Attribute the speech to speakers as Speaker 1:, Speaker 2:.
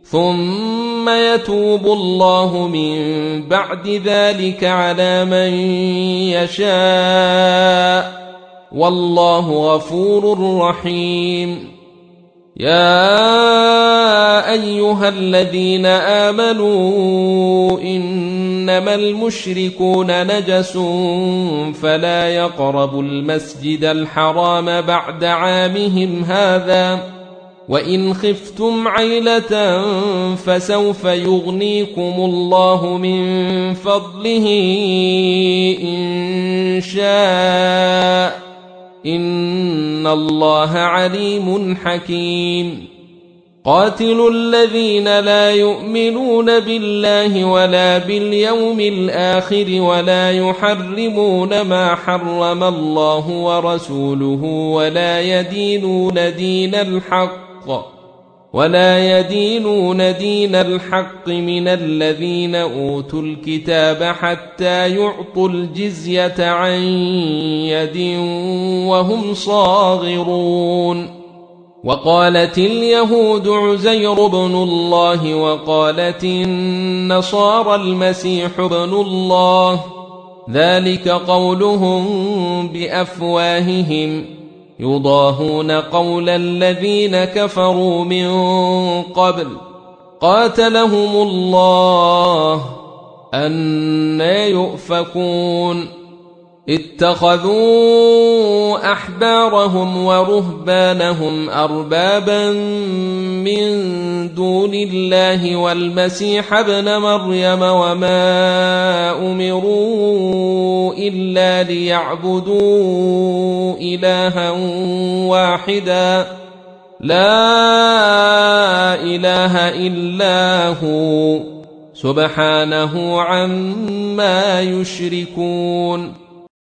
Speaker 1: ثم يتوب الله من بعد ذلك على من يشاء والله غفور رحيم. يا أيها الذين آمنوا إنما المشركون نجس فلا يقربوا المسجد الحرام بعد عامهم هذا وإن خفتم عيلة فسوف يغنيكم الله من فضله إن شاء إن الله عليم حكيم. قاتلوا الذين لا يؤمنون بالله ولا باليوم الآخر ولا يحرمون ما حرم الله ورسوله ولا يدينون دين الحق من الذين أوتوا الكتاب حتى يعطوا الجزية عن يد وهم صاغرون. وقالت اليهود عزير بن الله وقالت النصارى المسيح ابن الله ذلك قولهم بأفواههم يضاهون قول الذين كفروا من قبل قاتلهم الله أنى يؤفكون. اتخذوا أحبارهم ورهبانهم أربابا من دون الله والمسيح ابن مريم وما أمروا إلا ليعبدوا إلها واحدا لا إله إلا هو سبحانه عما يشركون.